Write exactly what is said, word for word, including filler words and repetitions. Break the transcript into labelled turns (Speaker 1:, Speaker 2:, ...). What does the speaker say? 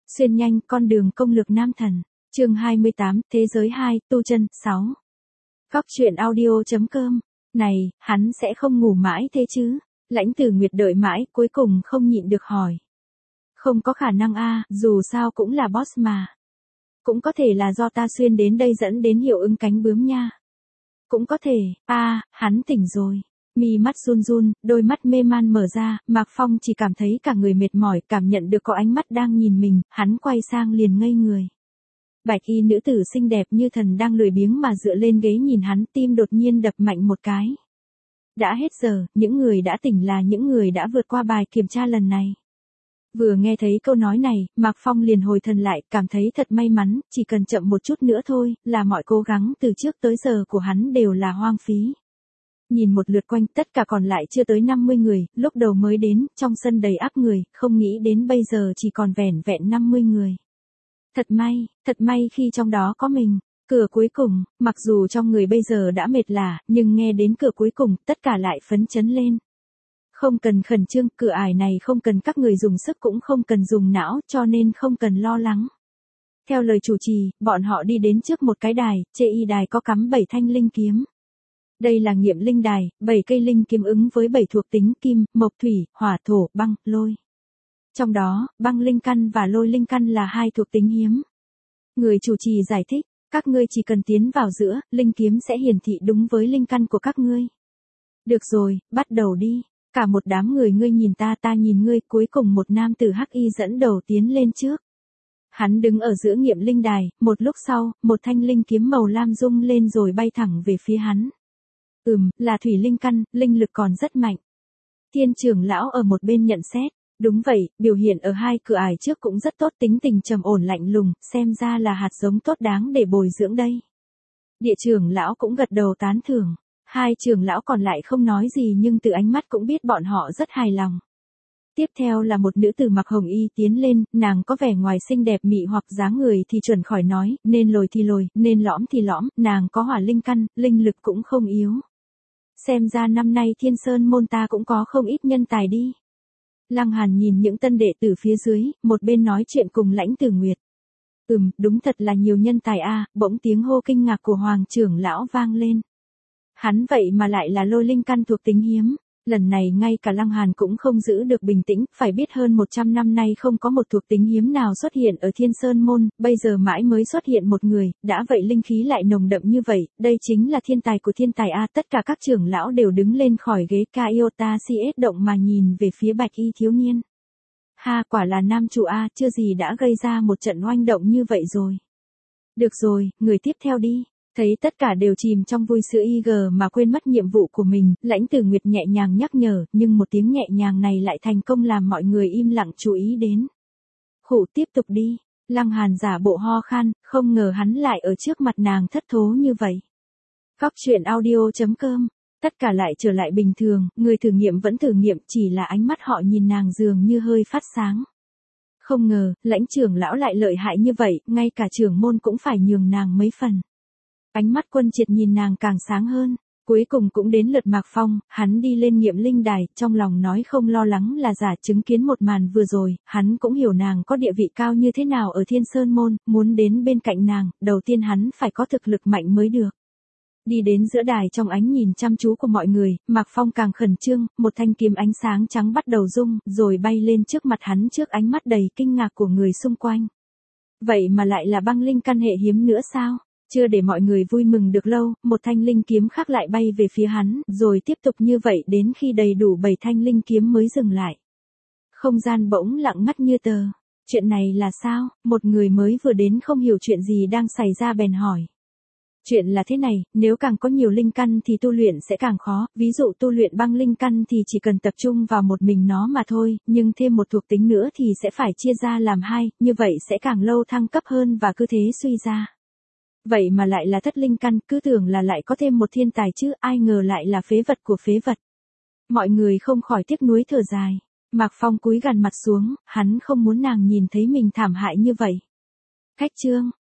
Speaker 1: Xuyên nhanh con đường công lược nam thần. Chương hai mươi tám, Thế giới hai, tu chân, sáu. Góc truyện audio.com. Này, hắn sẽ không ngủ mãi thế chứ? Lãnh Tử Nguyệt đợi mãi, cuối cùng không nhịn được hỏi. Không có khả năng a, dù sao cũng là boss mà. Cũng có thể là do ta xuyên đến đây dẫn đến hiệu ứng cánh bướm nha. Cũng có thể, a, hắn tỉnh rồi. Mi mắt run run, đôi mắt mê man mở ra, Mạc Phong chỉ cảm thấy cả người mệt mỏi, cảm nhận được có ánh mắt đang nhìn mình, hắn quay sang liền ngây người. Bạch y nữ tử xinh đẹp như thần đang lười biếng mà dựa lên ghế nhìn hắn, tim đột nhiên đập mạnh một cái. Đã hết giờ, những người đã tỉnh là những người đã vượt qua bài kiểm tra lần này. Vừa nghe thấy câu nói này, Mạc Phong liền hồi thần lại, cảm thấy thật may mắn, chỉ cần chậm một chút nữa thôi, là mọi cố gắng từ trước tới giờ của hắn đều là hoang phí. Nhìn một lượt quanh, tất cả còn lại chưa tới năm mươi người, lúc đầu mới đến, trong sân đầy ắp người, không nghĩ đến bây giờ chỉ còn vẻn vẹn năm mươi người. Thật may, thật may khi trong đó có mình. Cửa cuối cùng, mặc dù trong người bây giờ đã mệt lả, nhưng nghe đến cửa cuối cùng, tất cả lại phấn chấn lên. Không cần khẩn trương, cửa ải này không cần các người dùng sức cũng không cần dùng não, cho nên không cần lo lắng. Theo lời chủ trì, bọn họ đi đến trước một cái đài, trên y đài có cắm bảy thanh linh kiếm. Đây là nghiệm linh đài, bảy cây linh kiếm ứng với bảy thuộc tính kim, mộc thủy, hỏa thổ, băng, lôi. Trong đó, băng linh căn và lôi linh căn là hai thuộc tính hiếm. Người chủ trì giải thích, các ngươi chỉ cần tiến vào giữa, linh kiếm sẽ hiển thị đúng với linh căn của các ngươi. Được rồi, bắt đầu đi. Cả một đám người ngươi nhìn ta ta nhìn ngươi, cuối cùng một nam tử hắc y dẫn đầu tiến lên trước. Hắn đứng ở giữa nghiệm linh đài, một lúc sau, một thanh linh kiếm màu lam rung lên rồi bay thẳng về phía hắn. Ừm, là thủy linh căn, linh lực còn rất mạnh. Thiên trưởng lão ở một bên nhận xét. Đúng vậy, biểu hiện ở hai cửa ải trước cũng rất tốt, tính tình trầm ổn lạnh lùng, xem ra là hạt giống tốt đáng để bồi dưỡng đây. Địa trưởng lão cũng gật đầu tán thưởng. Hai trưởng lão còn lại không nói gì nhưng từ ánh mắt cũng biết bọn họ rất hài lòng. Tiếp theo là một nữ tử mặc hồng y tiến lên, nàng có vẻ ngoài xinh đẹp mị hoặc dáng người thì chuẩn khỏi nói, nên lồi thì lồi, nên lõm thì lõm, nàng có hỏa linh căn, linh lực cũng không yếu. Xem ra năm nay Thiên Sơn môn ta cũng có không ít nhân tài đi. Lăng Hàn nhìn những tân đệ tử phía dưới, một bên nói chuyện cùng Lãnh Tử Nguyệt. Ừm, đúng thật là nhiều nhân tài a, bỗng tiếng hô kinh ngạc của Hoàng trưởng lão vang lên. Hắn vậy mà lại là lôi linh căn thuộc tính hiếm. Lần này ngay cả Lăng Hàn cũng không giữ được bình tĩnh, phải biết hơn một trăm năm nay không có một thuộc tính hiếm nào xuất hiện ở Thiên Sơn môn, bây giờ mãi mới xuất hiện một người, đã vậy linh khí lại nồng đậm như vậy, đây chính là thiên tài của thiên tài a. Tất cả các trưởng lão đều đứng lên khỏi ghế Kaiota xê ét động mà nhìn về phía bạch y thiếu niên. Ha, quả là nam chủ a, chưa gì đã gây ra một trận oanh động như vậy rồi. Được rồi, người tiếp theo đi. Thấy tất cả đều chìm trong vui sướng i giê mà quên mất nhiệm vụ của mình, Lãnh Tử Nguyệt nhẹ nhàng nhắc nhở, nhưng một tiếng nhẹ nhàng này lại thành công làm mọi người im lặng chú ý đến. Khụ, tiếp tục đi. Lăng Hàn giả bộ ho khan, không ngờ hắn lại ở trước mặt nàng thất thố như vậy. Góc truyện audio.com. Tất cả lại trở lại bình thường, người thử nghiệm vẫn thử nghiệm, chỉ là ánh mắt họ nhìn nàng dường như hơi phát sáng. Không ngờ, Lãnh trưởng lão lại lợi hại như vậy, ngay cả trưởng môn cũng phải nhường nàng mấy phần. Ánh mắt Quân Triệt nhìn nàng càng sáng hơn, cuối cùng cũng đến lượt Mạc Phong, hắn đi lên nghiệm linh đài, trong lòng nói không lo lắng là giả. Chứng kiến một màn vừa rồi, hắn cũng hiểu nàng có địa vị cao như thế nào ở Thiên Sơn môn, muốn đến bên cạnh nàng, đầu tiên hắn phải có thực lực mạnh mới được. Đi đến giữa đài trong ánh nhìn chăm chú của mọi người, Mạc Phong càng khẩn trương, một thanh kiếm ánh sáng trắng bắt đầu rung, rồi bay lên trước mặt hắn trước ánh mắt đầy kinh ngạc của người xung quanh. Vậy mà lại là băng linh căn hệ hiếm nữa sao? Chưa để mọi người vui mừng được lâu, một thanh linh kiếm khác lại bay về phía hắn, rồi tiếp tục như vậy đến khi đầy đủ bảy thanh linh kiếm mới dừng lại. Không gian bỗng lặng ngắt như tờ. Chuyện này là sao? Một người mới vừa đến không hiểu chuyện gì đang xảy ra bèn hỏi. Chuyện là thế này, nếu càng có nhiều linh căn thì tu luyện sẽ càng khó, ví dụ tu luyện băng linh căn thì chỉ cần tập trung vào một mình nó mà thôi, nhưng thêm một thuộc tính nữa thì sẽ phải chia ra làm hai, như vậy sẽ càng lâu thăng cấp hơn và cứ thế suy ra. Vậy mà lại là thất linh căn, cứ tưởng là lại có thêm một thiên tài chứ, ai ngờ lại là phế vật của phế vật. Mọi người không khỏi tiếc nuối thở dài. Mạc Phong cúi gằn mặt xuống, hắn không muốn nàng nhìn thấy mình thảm hại như vậy. Khách trương,